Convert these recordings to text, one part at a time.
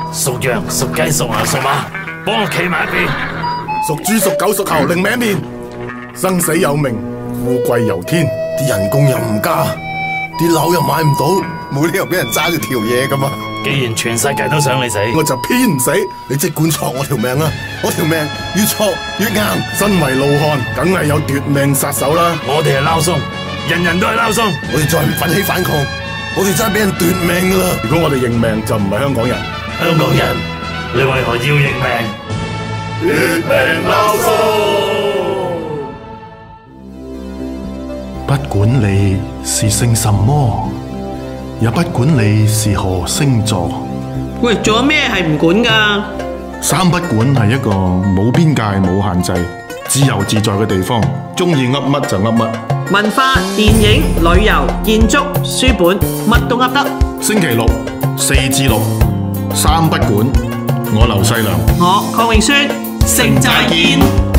屬羊、屬雞、屬牛、屬馬，幫我企埋一邊。 屬豬、屬狗、屬猴，另命一面。生死有命，富貴由天，啲人工又唔加，啲樓又買唔到，冇理由俾人揸住條嘢噶嘛。 既然全世界都想你死， 我就偏唔死。你即管挫我條命啦，我條命越挫越硬。身為老漢，梗係有奪命殺手啦。 我哋係撈鬆，人人都係撈鬆。 我哋再唔奮起反抗，我哋真係俾人奪命噶啦。如果我哋認命，就唔係香港人。 香港人，你為何要認命？ 奪命撈鬆。不管你是姓什麼，也不管你是何星座。 喂，仲有咩係唔管㗎？ 三不管係一個冇邊界、冇限制、自由自在嘅地方，中意噏乜就噏乜。 文化、電影、旅遊、建築、書本，乜都噏得。 星期六4至6，三不管。我劉細良， 我鄺永宣，成寨見。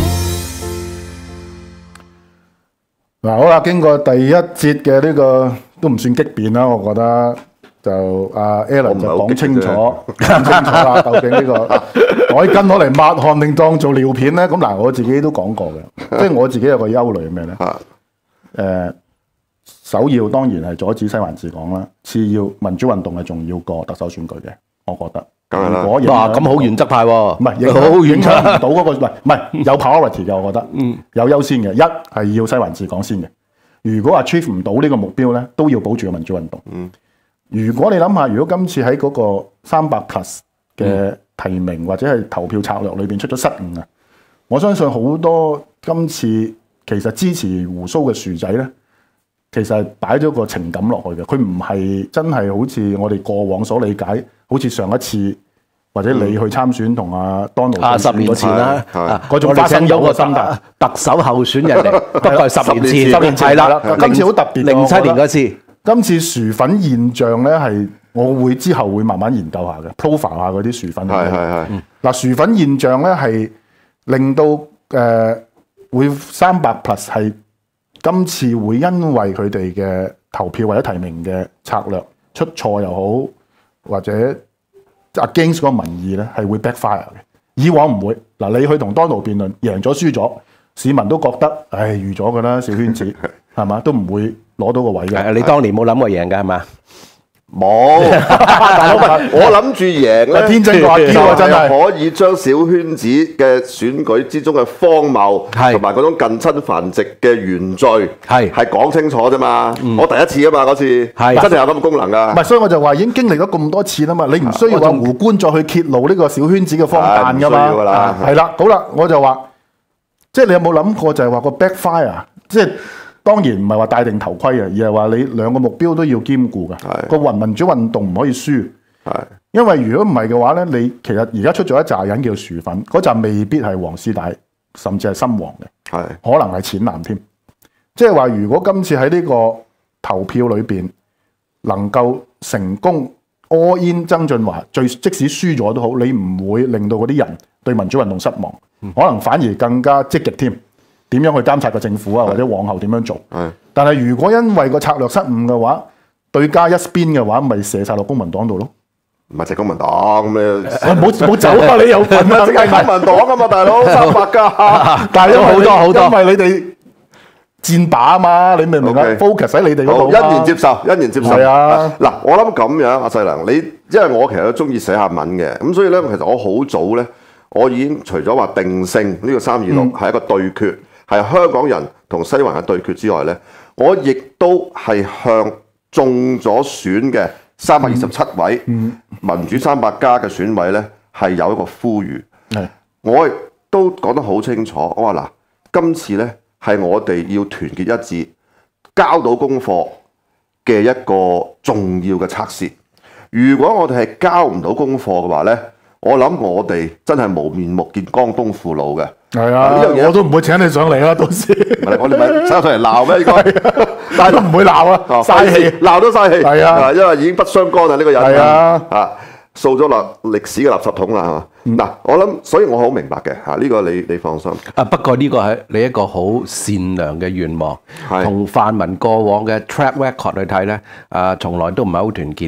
嗱，好啦，經過第一節嘅呢個都唔算激辯啦，我覺得就阿 Alan 就講清楚啦，究竟呢個改筋攞嚟抹汗定當做尿片咧？咁嗱，我自己都講過嘅，即係我自己有個憂慮係咩咧？首要當然係阻止西環治港啦，次要民主運動係重要過特首選舉嘅，我覺得。 梗係啦， 哇，咁好原則派喎， 唔係影響唔到嗰個，唔係有 priority 嘅，我覺得，有優先嘅。一係要西環治港先嘅。如果 achieve 唔到呢個目標咧，都要保住個民主運動。如果你諗下，如果今次喺嗰個300+ 嘅提名或者係投票策略裏邊出咗失誤啊，我相信好多今次其實支持胡鬚嘅薯仔咧，其實係擺咗個情感落去嘅，佢唔係真係好似我哋過往所理解，好似上一次或者你去參選同阿 Donald 10年前啦， 嗰種花生友嘅心態， 特首候選人嚟，不過係10年前， 10年前係啦，今次好特別 ，07年嗰次， 今次薯粉現象咧係我會之後會慢慢研究下嘅 ，profile 下嗰啲薯粉。嗱，薯粉現象咧係令到會300+ 係。今次會因為佢哋嘅投票或者提名嘅策略出錯又好，或者 against 嗰個民意咧，係會 backfire 嘅。以往唔會。嗱，你去同 Donald 辯論，贏咗輸咗，市民都覺得，唉，預咗㗎啦，小圈子係嘛，都唔會攞到個位嘅。 你當年冇諗過贏㗎係嘛？ 冇，大佬我諗住贏咧， 天真話嬌啊，真係可以將小圈子嘅選舉之中嘅荒謬同埋嗰種近親繁殖嘅原罪係講清楚啫嘛。我第一次啊嘛，嗰次真係有咁嘅功能㗎。 唔係，所以我就話已經經歷咗咁多次啦嘛，你唔需要話胡官再去揭露呢個小圈子嘅荒誕㗎嘛。係啦，好啦，我就話，即係你有冇諗過就係話個 backfire， 即係。當然唔係話戴定頭盔啊，而係話你兩個目標都要兼顧㗎。個民主運動唔可以輸。因為如果唔係嘅話咧，你其實而家出咗一紮人叫薯粉，嗰紮未必係黃絲帶，甚至係深黃嘅，可能係淺藍添。即係話，如果今次喺呢個投票裏邊能夠成功 all in 曾俊華，即使輸咗都好，你唔會令到嗰啲人對民主運動失望，可能反而更加積極添。點樣去監察個政府啊，或者往後點樣做？但係如果因為個策略失誤嘅話，對家一邊嘅話，咪射晒落公民黨度咯。 唔係隻公民黨咁你， 冇走啊！你有份啊， 淨係公民黨啊嘛，大佬300加， 但係好多，因為你哋戰靶啊嘛，你明唔明啊 ？focus 喺你哋嗰度， 欣然接受，欣然接受。 係啊， 嗱，我諗咁樣，阿細良，你因為我其實都中意寫下文嘅，咁所以咧，其實我好早咧，我已經除咗話定性呢個326係一個對決。係香港人同西環嘅對決之外咧，我亦都係向中咗選嘅327位民主300加嘅選委咧，係有一個呼籲。我亦都講得好清楚，我話嗱，今次咧係我哋要團結一致，交到功課嘅一個重要嘅測試。如果我哋係交唔到功課嘅話咧，我諗我哋真係無面目見江東父老嘅。 係啊，呢樣嘢我都唔會請你上嚟啦，到時。 我哋咪請上嚟鬧咩？應該， 但係都唔會鬧啊，嘥氣， 鬧都嘥氣。 係啊， 因為已經不相干啦，呢個人。 係啊， 掃咗落歷史嘅垃圾桶啦，係嘛？嗱，我諗，所以我好明白嘅嚇，呢個你放心。 不過呢個係你一個好善良嘅願望，同泛民過往嘅 track record 去睇咧，從來都唔係好團結嘅。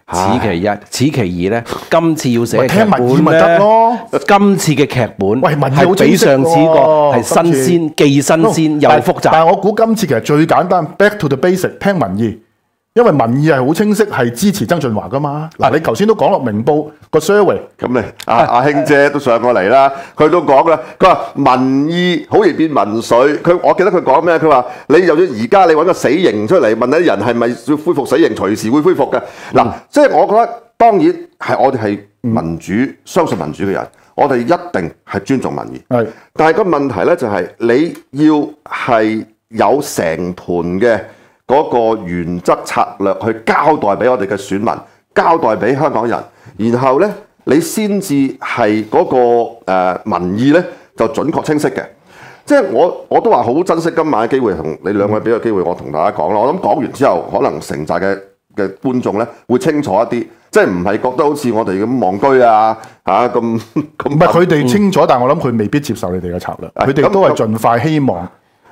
此其一，此其二咧，今次要寫嘅劇聽民意本咪得咯。 今次嘅劇本喂，民意好係比上次個係新今次鮮，既新鮮又複雜。 但係我估今次其實最簡單 ，back to the basic， 聽民意，因為民意係好清晰，係支持曾俊華噶嘛。嗱，你頭先都講落明報個 survey， 咁你阿興姐都上過嚟啦，佢都講啦，佢話民意好易變民粹。我記得佢講咩？佢話你就算而家你揾個死刑出嚟問啲人係咪要恢復死刑，隨時會恢復嘅。嗱，即係我覺得當然係我哋係民主、相信民主嘅人，我哋一定係尊重民意。 係， 但係個問題咧就係你要係有成盤嘅嗰個原則策略去交代俾我哋嘅選民，交代俾香港人，然後咧你先至係嗰個民意咧就準確清晰嘅。即係我都話好珍惜今晚嘅機會，同你兩位俾個機會我同大家講啦。我諗講完之後，可能城寨嘅觀眾咧會清楚一啲，即係唔係覺得好似我哋咁戇居啊嚇咁。 唔係佢哋清楚，但係我諗佢未必接受你哋嘅策略，佢哋都係盡快希望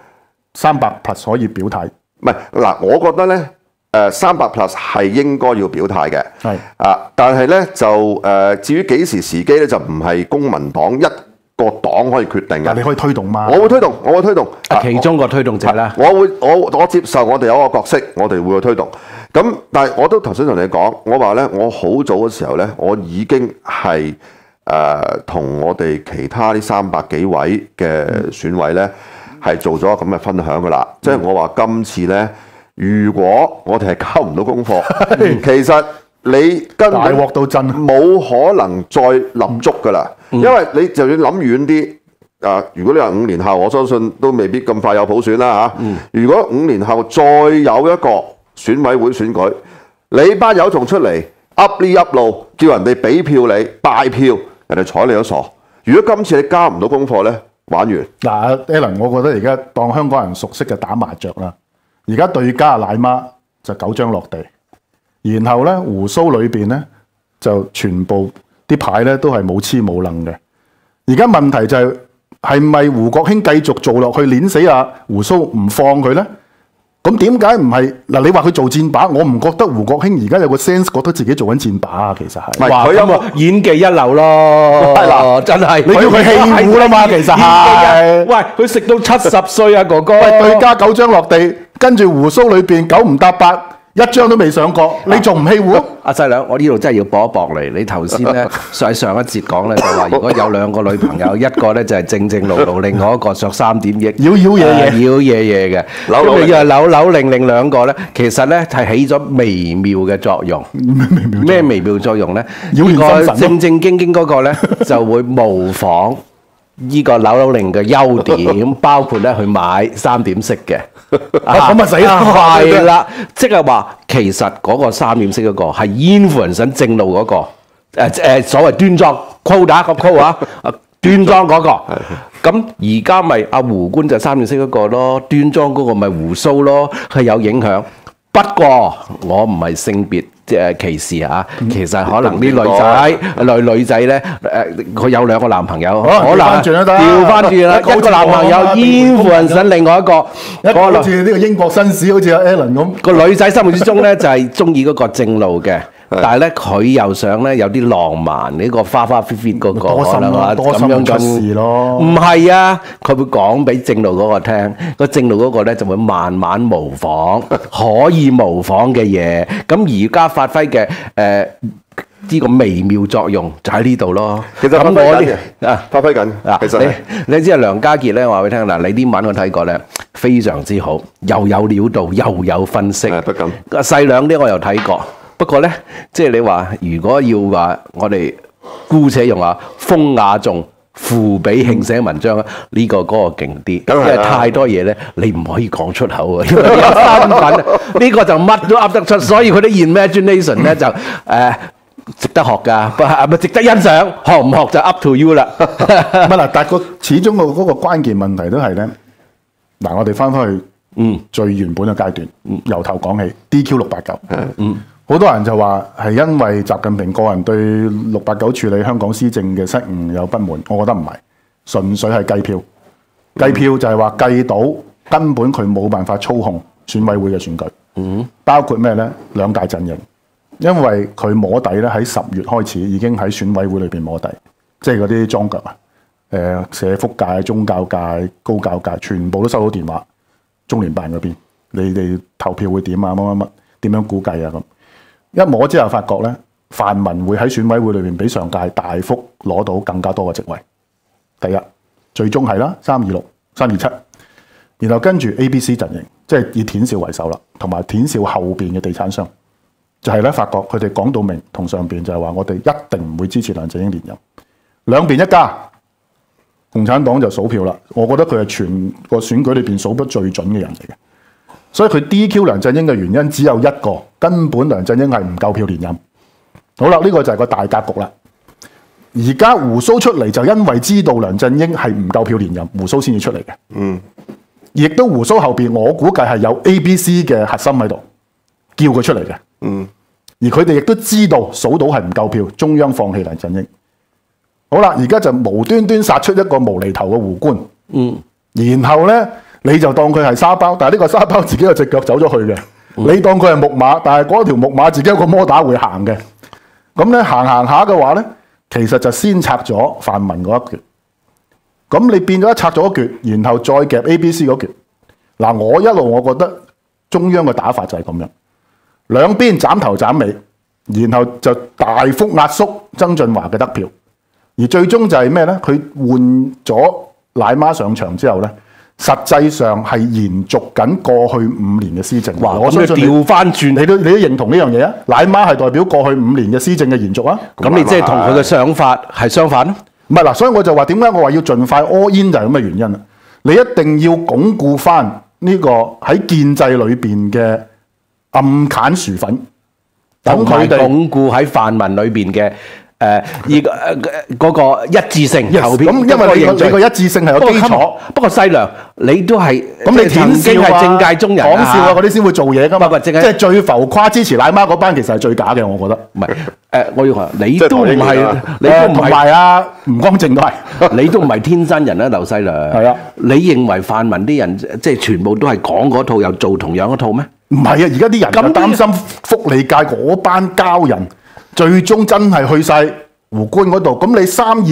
300+ 可以表態。 唔係嗱，我覺得咧，300+ 係應該要表態嘅， 係但係咧就至於幾時時機咧，就唔係公民黨一個黨可以決定嘅。 但你可以推動嘛？ 我會推動。 其中個推動者啦。 我接受我哋有一個角色，我哋會去推動。咁但係我都頭先同你講，我話咧，我好早嘅時候咧，我已經係同我哋其他呢300幾位嘅選委咧。係做咗咁嘅分享㗎啦，即係我話今次咧，如果我哋係交唔到功課，其實你根本大鑊到震， 冇可能再立足㗎啦。因為你就算諗遠啲，如果你話5年後，我相信都未必咁快有普選啦嚇。如果5年後再有一個選委會選舉，你班友仲出嚟噏呢噏路，叫人哋俾票你拜票，人哋睬你都傻。如果今次你交唔到功課咧，玩完嗱，Alan， 我覺得而家當香港人熟悉嘅打麻雀啦，而家對家奶媽就9張落地，然後咧胡鬚裏邊咧就全部啲牌咧都係冇黐冇楞嘅。而家問題就係咪胡國興繼續做落去，碾死阿胡鬚唔放佢咧？咁點解唔係嗱？你話佢做箭靶，我唔覺得胡國興而家有個 sense 覺得自己做緊箭靶啊，其實係。 佢有冇演技一流咯？係啦，真係。 你叫佢戲胡啦嘛，其實係。 喂，佢食到70歲啊，哥哥。 喂，對家9張落地，跟住胡鬚裏邊9唔搭8，一張都未上過，你仲唔戲胡？ 阿細娘，我呢度真係要駁一駁你。你頭先咧上一節講咧就話，如果有2個女朋友，一個咧就係正正路路，另外一個着3點億， 妖嘢嘅。咁你要係扭令兩個咧，其實咧係起咗微妙嘅作用。咩微妙作用咧？呢個正經嗰個咧就會模仿呢個扭令嘅優點，包括咧去買3點式嘅。 咁咪死啦！ 係啦，即係話其實嗰個3點式嗰個係influence正路嗰個，所謂端莊 quote 個 quote 啊，端莊嗰個。咁而家咪阿胡官就3點式嗰個咯，端莊嗰個咪胡鬚咯，係有影響。不過我唔係性別歧視嚇，其實可能啲女仔咧，佢有2個男朋友，可能調翻轉啦，一個男朋友influence另外一個， 好似呢個英國紳士，好似阿 Alan 咁， 個女仔心目之中咧就係中意嗰個正路嘅。但係咧，佢又想咧有啲浪漫，呢個花花 fit 嗰個可能啊咁樣出事咯。 唔係啊，佢會講俾正路嗰個聽，個正路嗰個咧就會慢慢模仿可以模仿嘅嘢。咁而家發揮嘅呢個微妙作用就喺呢度咯。 其實發揮緊啊！ 其實你知啊，梁家傑咧話俾你聽嗱，你啲文我睇過咧，非常之好，又有料到，又有分析。 不敢。 細兩啲我又睇過。不過咧，即係你話，如果要話我哋姑且用下風雅頌賦比興寫文章啊，呢個嗰個勁啲，因為太多嘢咧，你唔可以講出口啊，因為有身份啊，呢個就乜都噏得出，所以佢啲 imagination 咧就值得學㗎，咪值得欣賞，學唔學就 up to you 啦。 唔係嗱，但係始終嗰個關鍵問題都係咧，嗱，我哋翻去最原本嘅階段，由頭講起 DQ 689，好多人就話係因為習近平個人對689處理香港施政嘅失誤有不滿，我覺得唔係，純粹係計票。計票就係話計到根本佢冇辦法操控選委會嘅選舉，包括咩呢？兩大陣營， 因為佢摸底咧喺10月開始已經喺選委會裏邊摸底，即係嗰啲莊腳啊，社福界、宗教界、高教界全部都收到電話，中聯辦嗰邊你哋投票會點啊？乜點樣估計啊？咁一摸之後發覺咧，泛民會喺選委會裏邊比上屆大幅攞到更加多嘅席位。第一，最終係啦，326、327，然後跟住 ABC 陣營，即係以田少為首啦，同埋田少後邊嘅地產商，就係咧發覺佢哋講到明同上邊就係話，我哋一定唔會支持梁振英連任，兩邊一家，共產黨就數票啦。我覺得佢係全個選舉裏邊數得最準嘅人嚟嘅，所以佢 DQ 梁振英嘅原因只有一個，根本梁振英係唔夠票連任。好啦，呢個就係個大格局啦。而家胡鬚出嚟就因為知道梁振英係唔夠票連任，胡鬚先至出嚟嘅。亦都胡鬚後邊，我估計係有 ABC 嘅核心喺度，叫佢出嚟嘅。而佢哋亦都知道數到係唔夠票，中央放棄梁振英。好啦，而家就無端端殺出一個無厘頭嘅胡官。然後呢，你就當佢係沙包，但係呢個沙包自己有隻腳走咗去嘅。你當佢係木馬，但係嗰條木馬自己有個摩打會行嘅。咁咧行下嘅話咧，其實就先拆咗泛民嗰一橛。咁你變咗一拆咗一橛，然後再夾 ABC 嗰橛。嗱，我覺得中央嘅打法就係咁樣，兩邊斬頭斬尾，然後就大幅壓縮曾俊華嘅得票。而最終就係咩咧？佢換咗奶媽上場之後咧，實際上係延續緊過去5年嘅施政。我相信調翻轉，你都認同呢樣嘢啊？奶媽係代表過去5年嘅施政嘅延續啊？ 咁你即係同佢嘅想法係相反咯？ 唔係嗱，所以我就話點解我話要盡快 all in 就係咁嘅原因啦。你一定要鞏固翻呢個喺建制裏邊嘅暗砍薯粉，等佢哋鞏固喺泛民裏邊嘅。嗰個一致性投票， 咁因為你個一致性係有基礎。 不過細良，你都係咁，你曾經係政界中人講笑啊嗰啲先會做嘢噶嘛。即係最浮誇支持奶媽嗰班，其實係最假嘅，我覺得。唔係我要話你都唔係，你都唔係啊，吳光正都係，你都唔係天真人啊，劉細良。係啊，你認為泛民啲人即係全部都係講嗰套又做同樣嗰套咩？唔係啊，而家啲人咁擔心福利界嗰班膠人。最終真係去晒胡官嗰度，咁你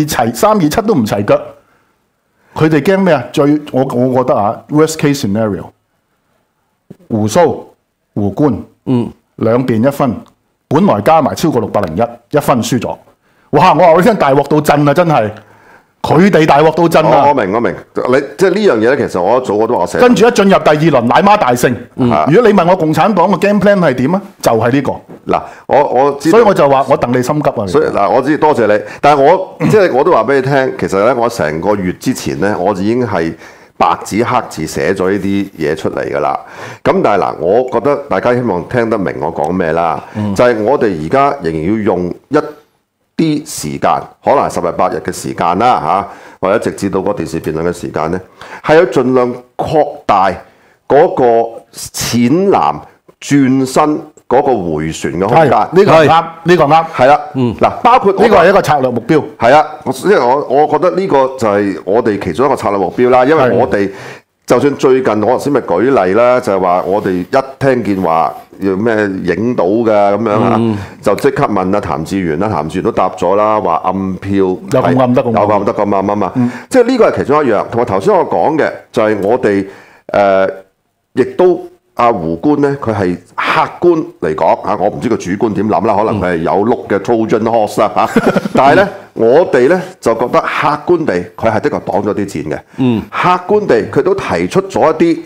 327都唔齊腳，佢哋驚咩啊？我覺得啊 ，worst case scenario， 胡鬚、胡官，兩邊一分，本來加埋超過601，一分輸咗。哇！我話你聽，大鑊到震啊，真係。佢哋大鑊到震啊！ 我明，你即係呢樣嘢咧，其實我一早我都話寫。 跟住一進入第2輪，奶媽大勝。如果你問我共產黨嘅 game plan 係點啊？就係呢個。 嗱，我知， 所以我就話我戥你心急啊！ 所以嗱，我知多謝你，但係我即係我都話俾你聽，其實咧，我成個月之前咧，我已經係白紙黑字寫咗呢啲嘢出嚟㗎啦。咁但係嗱，我覺得大家希望聽得明我講咩啦，就係我哋而家仍然要用一啲時間，可能係10日8日嘅時間啦嚇，或者直至到個電視辯論嘅時間咧，係要盡量擴大嗰個淺藍轉身嗰個迴旋嘅空間。呢個啱，呢個啱，係啦。嗱，包括呢個係一個策略目標。係啊，因為我覺得呢個就係我哋其中一個策略目標啦。因為我哋就算最近我頭先咪舉例啦，就係話我哋一聽見話要咩影到嘅咁樣嚇，就即刻問阿譚志源啦，譚志源都答咗啦，話暗票有咁暗得咁，有咁暗得咁暗啊嘛。即係呢個係其中一樣，同埋頭先我講嘅就係我哋亦都阿胡官咧，佢係客觀嚟講嚇，我唔知佢主觀點諗啦，可能佢係有碌嘅 Trojan horse 啦嚇，但係咧我哋咧就覺得客觀地佢係的確擋咗啲箭嘅，客觀地佢都提出咗一啲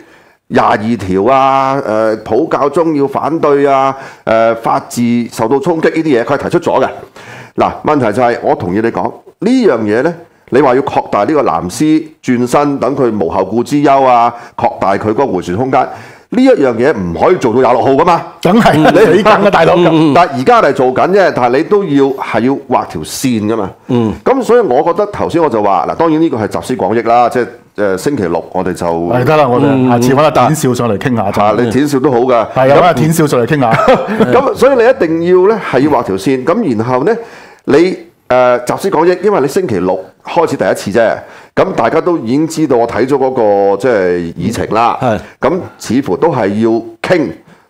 22條啊，普教中要反對啊，法治受到衝擊呢啲嘢，佢係提出咗嘅。嗱，問題就係我同意你講呢樣嘢咧，你話要擴大呢個藍絲轉身，等佢無後顧之憂啊，擴大佢嗰個迴旋空間。呢一樣嘢唔可以做到26號噶嘛，梗係你起緊嘅大佬。但係而家係做緊啫，但係你都要畫條線噶嘛。咁所以我覺得頭先我就話嗱，當然呢個係集思廣益啦，即係星期六我哋就係得啦，我哋下次揾阿田少上嚟傾下。你田少都好噶，係有阿田少上嚟傾下。咁所以你一定要咧係要畫條線，咁然後咧你集思廣益，因為你星期六開始第一次啫。咁大家都已經知道我睇咗嗰個即係議程啦，咁似乎都係要傾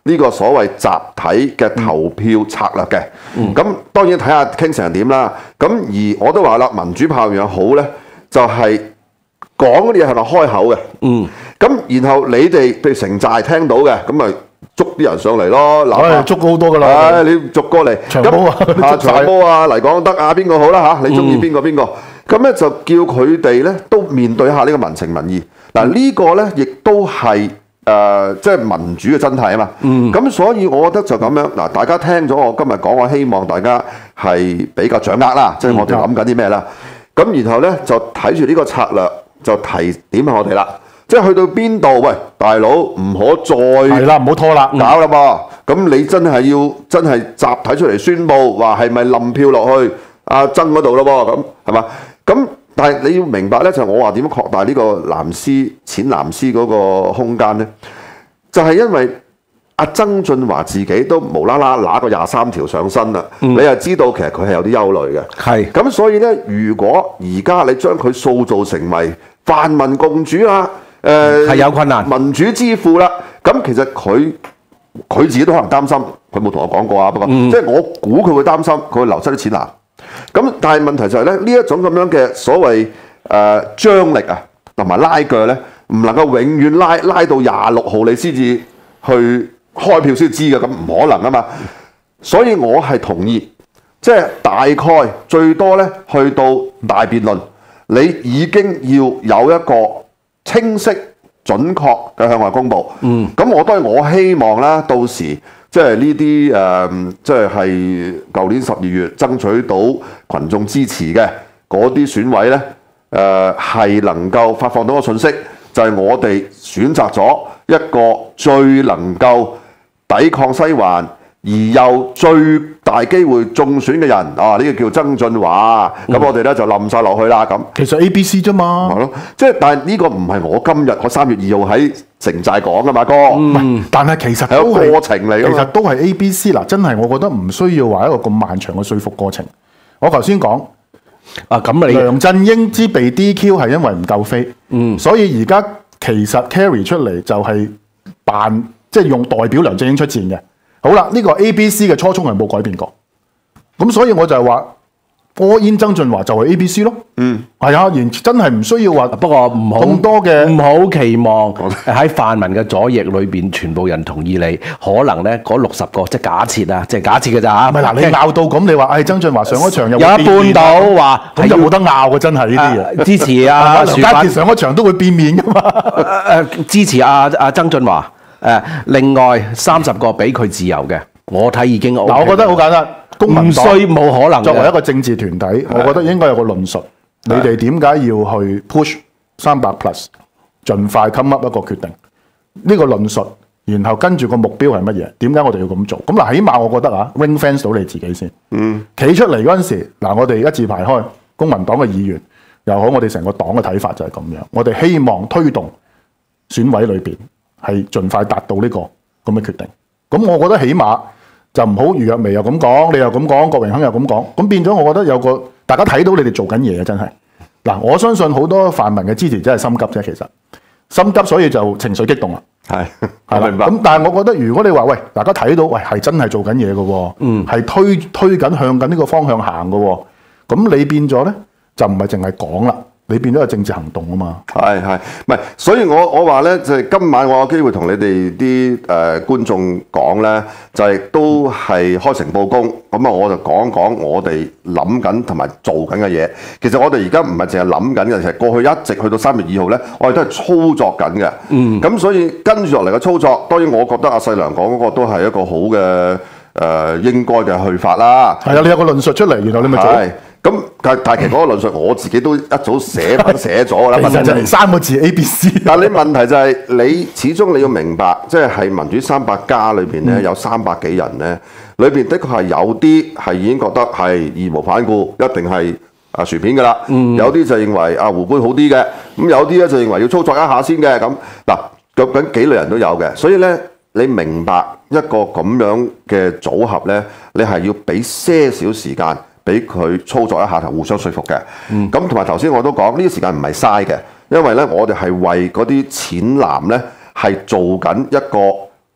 呢個所謂集體嘅投票策略嘅。咁當然睇下傾成點啦。咁而我都話啦，民主派樣好咧，就係講嗰啲嘢係咪開口嘅？咁然後你哋譬如城寨聽到嘅，咁咪捉啲人上嚟咯。嗱， 捉好多噶啦。 你逐個嚟， 長毛啊， 長毛啊，黎廣德啊，邊個好啦嚇？你中意邊個？咁咧就叫佢哋咧都面對下呢個民情民意。嗱，呢個咧亦都係即係民主嘅真諦啊嘛。咁所以我覺得就咁樣嗱，大家聽咗我今日講，我希望大家係比較掌握啦，即係我哋諗緊啲咩啦。咁然後咧就睇住呢個策略，就提點下我哋啦。即係去到邊度？喂，大佬唔可再係啦，唔好拖啦， 搞啦噃。咁你真係要集體出嚟宣佈，話係咪冧票落去阿曾嗰度咯？咁係嘛？咁但係你要明白咧，就係我話點樣擴大呢個淺藍絲嗰個空間咧？就係因為阿曾俊華自己都無啦啦拿個23條上身啦，你又知道其實佢係有啲憂慮嘅。係咁，所以咧，如果而家你將佢塑造成為泛民共主啦，係有困難，民主之父啦，咁其實佢自己都可能擔心，佢冇同我講過啊。不過即係我估佢會擔心，佢會流失啲錢啦。咁但係問題就係咧，呢一種咁樣嘅所謂張力啊，同埋拉鋸咧，唔能夠永遠拉到26號你先至去開票先知嘅，咁唔可能啊嘛。所以我係同意，即係大概最多咧去到大辯論，你已經要有一個清晰準確嘅向外公佈。咁我當然我希望啦，到時即係呢啲即係舊年12月爭取到群眾支持嘅嗰啲選委咧，係能夠發放到個訊息，就係我哋選擇咗一個最能夠抵抗西環，而又最大機會中選嘅人啊！呢個叫曾俊華，咁我哋咧就冧晒落去啦。咁其實 ABC 啫嘛， 係咯，即係但係呢個唔係我今日我3月2號喺城寨講噶嘛，哥。 但係其實係個過程嚟㗎嘛， 其實都係 ABC 嗱，真係我覺得唔需要話一個咁漫長嘅說服過程。我頭先講梁振英之被 DQ 係因為唔夠飛，所以而家其實 carry 出嚟就係即係用代表梁振英出戰嘅。好啦，呢個 ABC 嘅初衷係冇改變過，咁所以我就係話，all in 曾俊華就係 ABC 咯。係啊，真係唔需要話。不過唔好咁多嘅， 唔好期望喺泛民嘅左翼裏邊全部人同意你，可能咧嗰60個即係假設啊，即係假設嘅咋。 唔係嗱，你拗到咁，你話曾俊華上咗場有一半到話， 咁就冇得拗嘅，真係呢啲嘢。 支持啊， 梁家傑上咗場都會變面噶嘛。 支持曾俊華。另外30個俾佢自由嘅，我睇已經 OK。 嗱，我覺得好簡單，公民黨冇可能。 作為一個政治團體，我覺得應該有個論述。你哋點解要去 push 300+，盡快 come up 一個決定？呢個論述，然後跟住個目標係乜嘢？點解我哋要咁做？咁嗱，起碼我覺得ring fence 到你自己先。企出嚟嗰陣時，嗱，我哋一字排開，公民黨嘅議員又好，我哋成個黨嘅睇法就係咁樣。我哋希望推動選委裏邊係盡快達到呢個咁嘅決定。咁我覺得起碼就唔好余若薇又咁講，你又咁講，郭榮鏗又咁講，咁變咗我覺得有個大家睇到你哋做緊嘢，真係嗱，我相信好多泛民嘅支持者係心急啫，其實心急所以就情緒激動啦，係啦。咁但係我覺得如果你話喂，大家睇到喂係真係做緊嘢嘅喎，係推緊向緊呢個方向行嘅喎，咁你變咗咧就唔係淨係講啦。你變咗個政治行動啊嘛， 係，唔係，所以我話咧，就係今晚我有機會同你哋啲觀眾講咧，就係都係開誠佈公，咁啊我就講講我哋諗緊同埋做緊嘅嘢。其實我哋而家唔係淨係諗緊嘅，其實過去一直去到3月2號咧，我哋都係操作緊嘅。咁所以跟住落嚟嘅操作，當然我覺得阿細良講嗰個都係一個好嘅應該嘅去法啦。 係啊，你有個論述出嚟，然後你咪做。 咁但係其實嗰個論述我自己都一早寫咗㗎啦。 其實就係3個字 ABC。 但係你問題就係你始終你要明白，即係民主300+裏邊咧有300幾人咧，裏邊的確係有啲係已經覺得係義無反顧，一定係薯片㗎啦。有啲就認為胡官好啲嘅，咁有啲咧就認為要操作一下先嘅。咁嗱，究竟幾類人都有嘅，所以咧你明白一個咁樣嘅組合咧，你係要俾些少時間。俾佢操作一下同互相說服嘅，咁同埋頭先我都講呢啲時間唔係嘥嘅，因為咧我哋係為嗰啲淺藍咧係做緊一個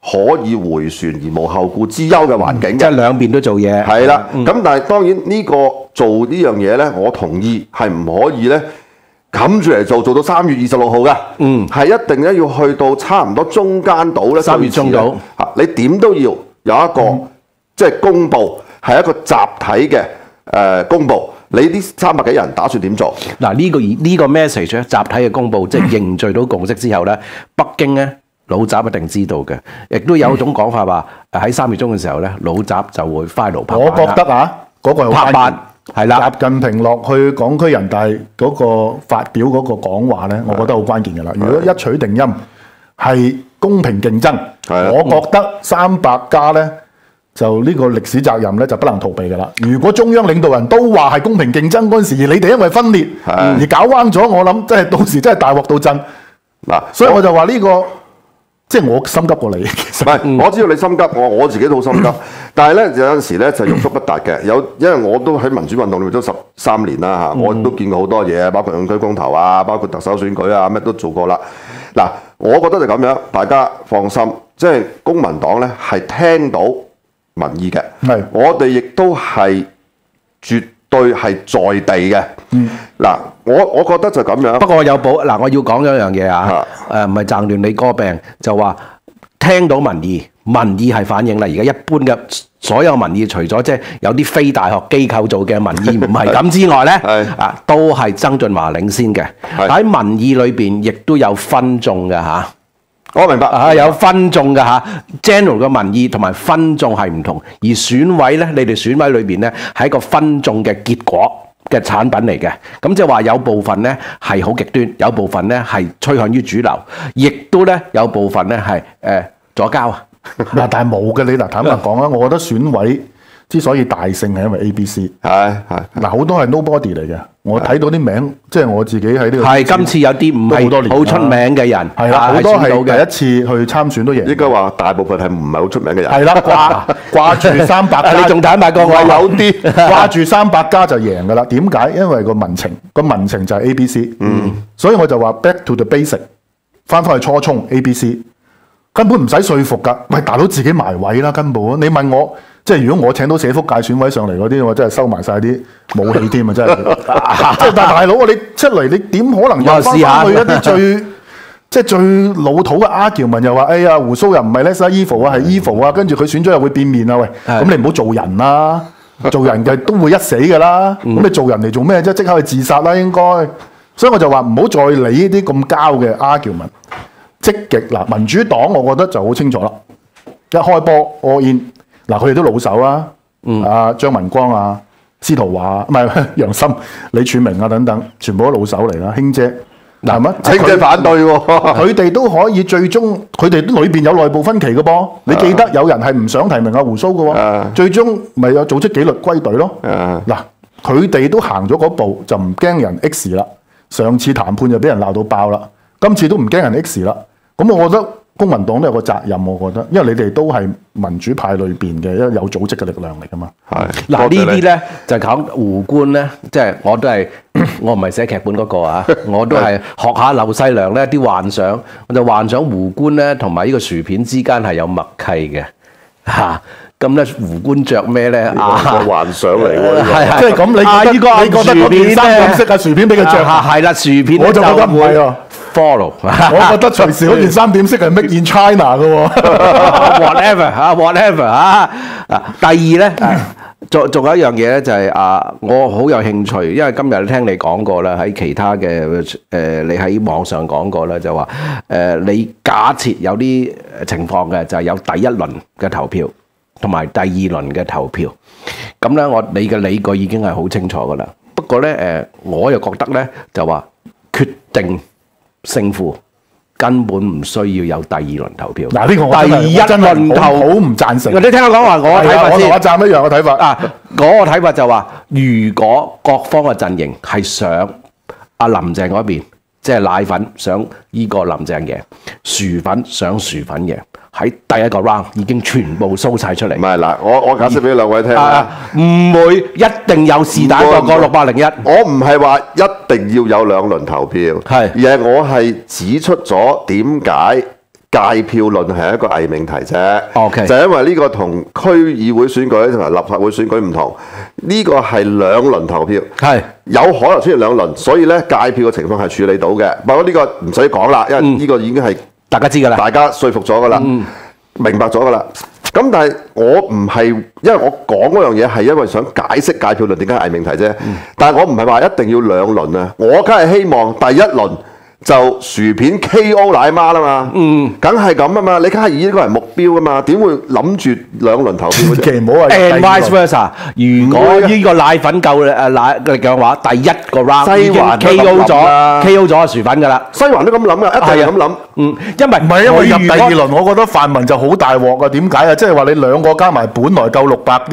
可以迴旋而無後顧之憂嘅環境嘅。 即係兩邊都做嘢。 係啦，咁但係當然呢個做呢樣嘢咧，我同意係唔可以咧冚住嚟做到3月26號嘅。係一定咧要去到差唔多中間度咧，3月中到嚇，你點都要有一個即係公佈，係一個集體嘅公佈。你啲300幾人打算點做？ 嗱，呢個 message 咧，集體嘅公佈，即係凝聚到共識之後咧，北京咧老習一定知道嘅，亦都有種講法話喺3月中嘅時候咧，老習就會 final 拍板。 我覺得嗰個係拍板係啦。 習近平落去港區人大嗰個發表嗰個講話咧，我覺得好關鍵㗎啦。如果一取定音係公平競爭，我覺得300+咧。就呢個歷史責任咧就不能逃避㗎啦。如果中央領導人都話係公平競爭嗰陣時，而你哋因為分裂而搞彎咗，我諗即係到時真係大鑊到震嗱。所以我就話呢個即係我心急過你。其實唔係，我知道你心急，我自己都好心急。但係咧有陣時咧就欲速不達嘅。因為我都喺民主運動裏面都13年啦嚇，我都見過好多嘢，包括兩區公投啊，包括特首選舉啊，乜都做過啦。嗱，我覺得就咁樣，大家放心，即係公民黨咧係聽到民意嘅，我哋亦都係絕對係在地嘅。嗱，我覺得就咁樣。 不過我有補嗱，我要講一樣嘢啊，唔係掙亂你個病，就話聽到民意係反映啦。而家一般嘅所有民意，除咗即係有啲非大學機構做嘅民意唔係咁之外咧，都係曾俊華領先嘅。喺民意裏邊亦都有分眾嘅嚇。 我明白有分眾嘅嚇 ，general 嘅民意同埋分眾係唔同，而選委咧，你哋選委裏邊咧係一個分眾嘅結果嘅產品嚟嘅，咁即係話有部分咧係好極端，有部分咧係趨向於主流，亦都咧有部分咧係左膠啊。 嗱，但係冇嘅，你嗱坦白講啦，我覺得選委之所以大勝係因為 ABC， 係嗱好多係 nobody 嚟嘅。我睇到啲名，即係我自己喺呢個係今次有啲唔係好出名嘅人， 係啦，好多係第一次去參選都贏。 應該話大部分係唔係好出名嘅人。 係啦，掛住300+， 你仲坦白過我有啲掛住300+就贏㗎啦。點解？因為個民情就係 ABC。所以我就話 back to the basic， 翻去初衷 ABC， 根本唔使說服㗎。喂，大佬自己埋位啦，根本你問我。即係如果我請到社福界選委上嚟嗰啲，我真係收埋晒啲武器添啊！真係，即係但大佬你出嚟，你點可能又翻去一啲最老土嘅 argument， 又話哎呀胡鬚又唔係 less evil 啊，係 evil 啊，跟住佢選咗又會變面啊！喂，咁你唔好做人啦，做人嘅都會一死㗎啦。咁你做人嚟做咩啫？即刻去自殺啦應該。所以我就話唔好再理呢啲咁膠嘅 argument， 積極嗱民主黨，我覺得就好清楚啦。一開波 all in。嗱，佢哋都老手啊，阿張文光啊、司徒華唔係楊森、李柱銘啊等等，全部都老手嚟啦。興姐嗱乜？ 興姐反對喎， 佢哋都可以最終，佢哋裏邊有內部分歧嘅噃。你記得有人係唔想提名阿胡鬚嘅喎，最終咪有組織紀律歸隊咯。嗱，佢哋都行咗嗰步，就唔驚人 X 啦。上次談判就俾人鬧到爆啦，今次都唔驚人 X 啦。咁我覺得。公民黨都有個責任，我覺得，因為你哋都係民主派裏邊嘅一有組織嘅力量嚟噶嘛。 係嗱呢啲咧就講胡官咧，即係我都係我唔係寫劇本嗰個啊，我都係學下劉細良咧啲幻想，我就幻想胡官咧同埋呢個薯片之間係有默契嘅嚇。咁咧胡官着咩咧？ 個幻想嚟喎， 係即係咁你覺得嗰件衫咁色嘅薯片俾佢着下， 係啦，薯片我就覺得唔係喎。 follow， 我覺得隨時嗰件3點式係 make in China 嘅喎。 whatever 嚇。第二咧，仲有一樣嘢咧，就係我好有興趣，因為今日聽你講過啦，喺其他嘅你喺網上講過啦，就話你假設有啲情況嘅，就係有第一輪嘅投票同埋第二輪嘅投票。咁咧，你嘅理據已經係好清楚㗎啦。不過咧，我又覺得咧，就話決定勝負根本唔需要有第二輪投票。 嗱，呢個我第一輪投好唔贊成。 你聽我講話，我睇法先。 我同阿湛一樣嘅睇法。 我個睇法就話，如果各方嘅陣營係想阿林鄭嗰邊，即係奶粉想依個林鄭贏，薯粉想薯粉贏，喺第一個 round 已經全部 show 晒出嚟。 唔係嗱，我解釋俾兩位聽唔會一定有是但個601。 我唔係話一定要有2輪投票，而係我係指出咗點解界票論係一個偽命題啫。 OK 就係因為呢個同區議會選舉同埋立法會選舉唔同，呢個係兩輪投票， 係有可能出現兩輪，所以咧界票嘅情況係處理到嘅。不過呢個唔使講啦，因為呢個已經係大家知㗎啦， 大家說服咗㗎啦，明白咗㗎啦。咁但係我唔係，因為我講嗰樣嘢係因為想解釋界票論點解係偽命題啫。但係我唔係話一定要兩輪啊，我梗係希望第一輪就薯片 KO 奶媽啦嘛，梗係咁啊嘛，你梗係以呢個為目標噶嘛，點會諗住兩輪投票嘅啫？ 千祈唔好話 And vice versa， 如果呢個奶粉夠奶力嘅話，第一個 round 已經 KO 咗薯粉㗎啦。 西環都咁諗啊，一定係咁諗。 因為唔係因為入第二輪，我覺得泛民就好大鑊啊！點解啊？即係話你兩個加埋，本來夠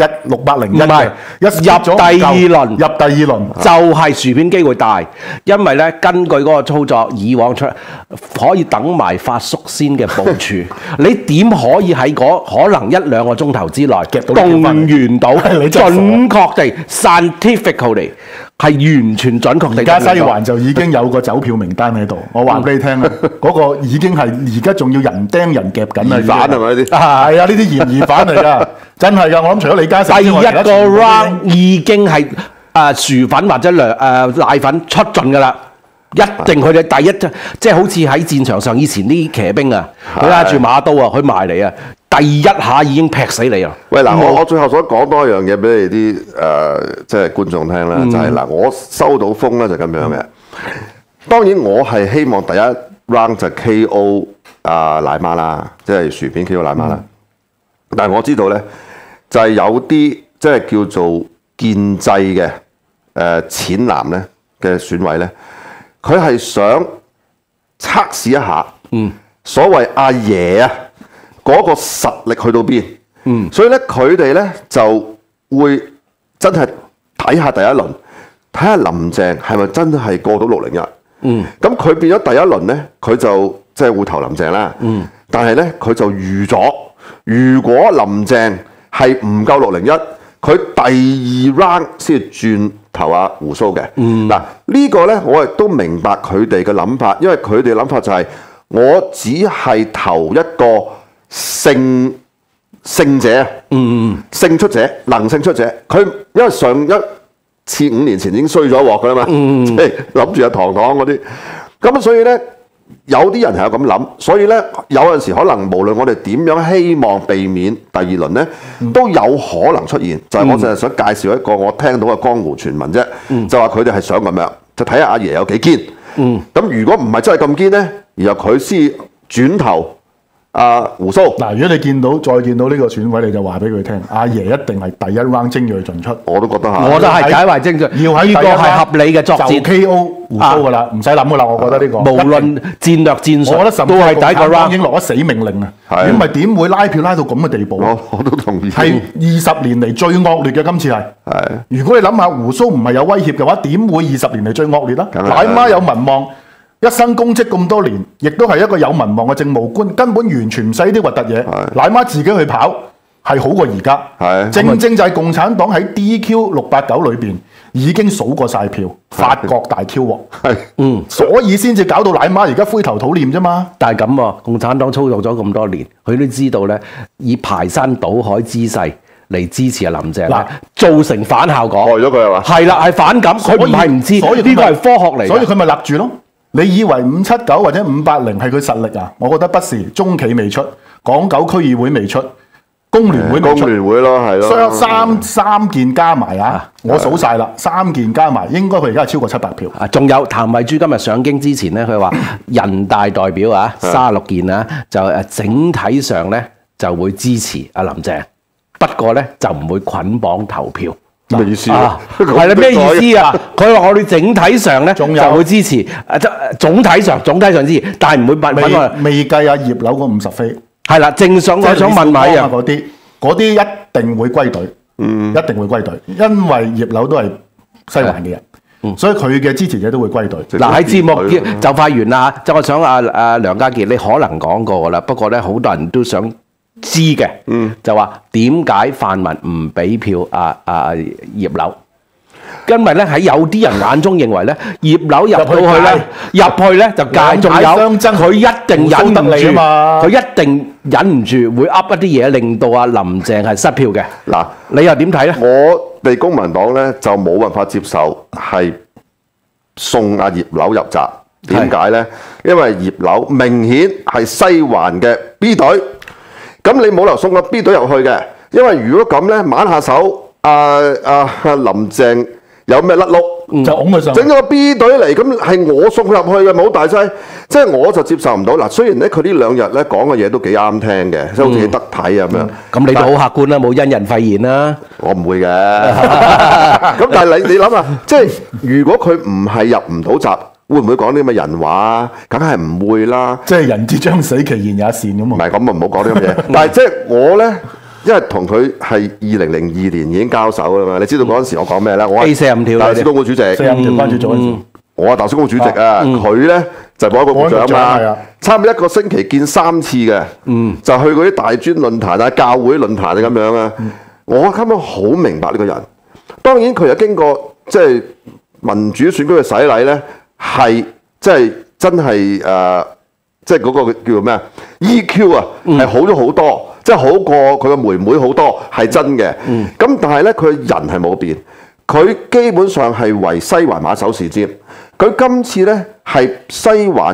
601 唔係入第二輪就係薯片機會大，因為咧根據嗰個操作，以往出可以等埋發叔先嘅部署，你點可以喺可能1-2個鐘頭之內動員到準確地 scientifically 係完全準確地？ 而家西環就已經有個走票名單喺度，我話俾你聽啊，嗰個已經係而家仲要人釘人夾緊啊！ 疑犯係咪呢啲？ 係啊，呢啲嫌疑犯嚟㗎，真係㗎！我諗除咗李嘉誠之外， 第一個 round 已經係薯粉或者奶粉出盡㗎啦。一定佢哋第一即係好似喺戰場上以前啲騎兵啊，佢揸住馬刀啊，佢埋嚟啊，第一下已經劈死你啊！ 喂嗱，我最後想講多一樣嘢俾你啲即係觀眾聽啦，就係嗱，我收到風咧就咁樣嘅。當然我係希望第一 round 就 KO 奶媽啦，即係薯片 KO 奶媽啦。但係我知道咧，就係有啲即係叫做建制嘅淺藍咧嘅選委咧。佢係想測試一下，所謂阿爺啊嗰個實力去到邊，所以咧佢哋咧就會真係睇下第一輪，睇下林鄭係咪真係過到601。咁佢變咗第一輪咧，佢就即係會投林鄭啦。但係咧佢就預咗，如果林鄭係唔夠601，佢第二 round 先轉投阿胡鬚嘅。嗱呢個咧，我亦都明白佢哋嘅諗法，因為佢哋諗法就係我只係投一個勝者，勝出者，能勝出者。佢因為上一次5年前已經衰咗鑊㗎啦嘛，即係諗住阿唐嗰啲，咁所以咧。有啲人係有咁諗，所以咧有陣時可能無論我哋點樣希望避免第二輪咧，都有可能出現。就係我淨係想介紹一個我聽到嘅江湖傳聞啫，就話佢哋係想咁樣，就睇下阿爺有幾堅。咁如果唔係真係咁堅咧，然後佢先轉頭胡鬚。 嗱，如果你再見到呢個選委，你就話俾佢聽，阿爺一定係第一 round 精鋭盡出。 我都覺得係， 我都係解為精鋭， 要喺呢個係合理嘅作戰。 就 KO 胡鬚㗎啦，唔使諗㗎啦，我覺得呢個。 無論戰略戰術， 我覺得甚至都係第一個 round 已經落咗死命令啊！如果唔係點會拉票拉到咁嘅地步？ 我都同意。 係20年嚟最惡劣嘅，今次係。如果你諗下胡鬚唔係有威脅嘅話，點會20年嚟最惡劣啦？奶媽有民望。一生公職咁多年，亦都係一個有民望嘅政務官，根本完全唔使啲核突嘢。奶媽自己去跑係好過而家。正正就係共產黨喺 DQ 689裏邊已經數過晒票，發覺大 Q 鑊。所以先至搞到奶媽而家灰頭土臉啫嘛。 但係咁喎，共產黨操作咗咁多年，佢都知道咧，以排山倒海姿勢嚟支持阿林鄭啦，造成反效果。 害咗佢係嘛？ 係啦，係反感。佢唔係唔知， 所以呢個係科學嚟。 所以佢咪勒住咯。你以為579或者580係佢實力啊？我覺得不是，中企未出，港九區議會未出，工聯會未出， 工聯會咯，係咯， 三件加埋啊！我數晒啦，3件加埋，應該佢而家係超過700票。 仲有譚慧珠今日上京之前咧，佢話人大代表啊，36件啊，就整體上咧就會支持阿林鄭，不過咧就唔會捆綁投票。 咩意思啊？ 係啦，咩意思啊？佢話我哋整體上咧就會支持，總體上支持，但係唔會未計阿葉劉嗰50飛。 係啦，正想我想問埋啊， 嗰啲一定會歸隊，一定會歸隊，因為葉劉都係西環嘅人，所以佢嘅支持者都會歸隊。 嗱喺節目就快完啦，就我想阿梁家傑，你可能講過噶啦，不過咧好多人都想知嘅，就話點解泛民唔俾票葉劉？ 因為咧喺有啲人眼中認為咧，葉劉入到去咧就戒，仲有佢一定忍唔住，佢一定忍唔住會噏一啲嘢，令到阿林鄭係失票嘅。嗱，你又點睇咧？ 我哋公民黨咧就冇辦法接受係送阿葉劉入閘。點解呢？因為葉劉明顯係西環嘅 B 隊，咁你冇理由送個 B 隊入去嘅，因為如果咁呢，挽下手，林鄭有咩甩碌， 就拱佢上， 整咗個 B 隊嚟，咁係我送佢入去嘅，冇大劑，即係我就接受唔到。嗱，雖然咧佢呢兩日咧講嘅嘢都幾啱聽嘅，即係好似得體咁樣。 咁你都好客觀啦，冇因人廢言啦。 我唔會嘅。咁但係你諗下，即係如果佢唔係入唔到閘，會唔會講啲咁嘅人話？梗係唔會啦。 即係人之將死，其言也善咁啊！ 唔係咁啊，唔好講啲咁嘢。但係即係我咧。因為同佢係2002年已經交手啦嘛，你知道嗰陣時我講咩咧？我係 45條大律師公會主席，45 條關注組嗰陣時， 我係大律師公會主席啊，佢咧就保安局局長嘛，差唔多一個星期見3次嘅，就去嗰啲大專論壇啊、教會論壇啊咁樣啊，我根本好明白呢個人。當然佢又經過即係民主選舉嘅洗禮咧，係即係真係即係嗰個叫做咩啊 EQ 啊，係好咗好多。即係好過佢個妹妹好多，係真嘅。咁但係咧，佢人係冇變，佢基本上係為西環馬首是瞻。佢今次咧係西環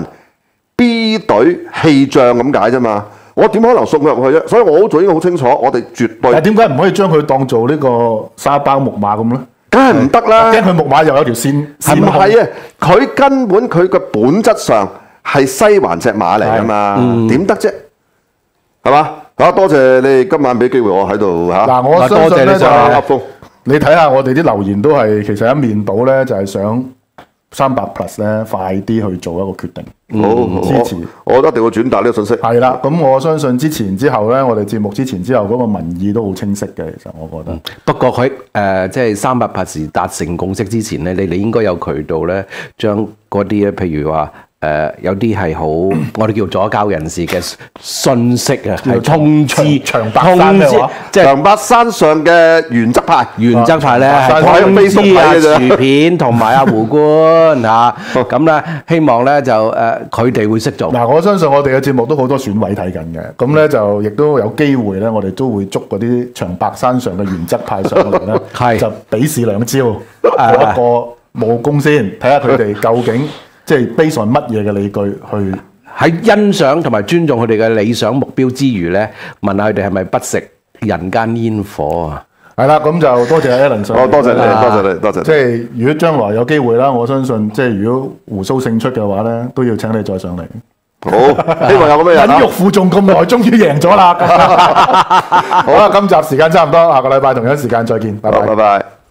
B 隊氣象咁解啫嘛。我點可能送佢入去啫？所以我好早已經好清楚，我哋絕對。 但係點解唔可以將佢當做呢個沙包木馬咁咧？ 梗係唔得啦！ 驚佢木馬又有條線， 係唔係啊？佢根本佢嘅本質上係西環隻馬嚟㗎嘛，點得啫？係嘛？好，多謝你今晚俾機會我喺度嚇。 嗱，我相信咧就你睇下我哋啲留言都係其實一面倒咧，就係想300+ 咧快啲去做一個決定。 好支持， 我覺得一定要轉達呢個信息。 係啦，咁我相信之前之後咧，我哋節目之前之後嗰個民意都好清晰嘅。其實我覺得。 不過佢即係300+ 達成共識之前咧，你應該有渠道咧，將嗰啲咧，譬如話。有啲係好，我哋叫左膠人士嘅信息啊，係通知長白山咩話？ 即係長白山上嘅原則派咧， 係通知啊薯片同埋阿胡官嚇，咁咧希望咧就佢哋會識做。 嗱，我相信我哋嘅節目都好多選委睇緊嘅，咁咧就亦都有機會咧，我哋都會捉嗰啲長白山上嘅原則派上嚟咧，就比試兩招，一個武功先，睇下佢哋究竟。即係 base on乜嘢嘅理據去喺欣賞同埋尊重佢哋嘅理想目標之餘咧，問下佢哋係咪不食人間煙火啊？ 係啦，咁就多謝 Alan 上。 多謝你，多謝。 即係如果將來有機會啦，我相信即係如果胡鬚勝出嘅話咧，都要請你再上嚟。 好，希望有咁嘅人。 忍辱負重咁耐，終於贏咗啦！好啦，今集時間差唔多，下個禮拜同樣時間再見，拜拜。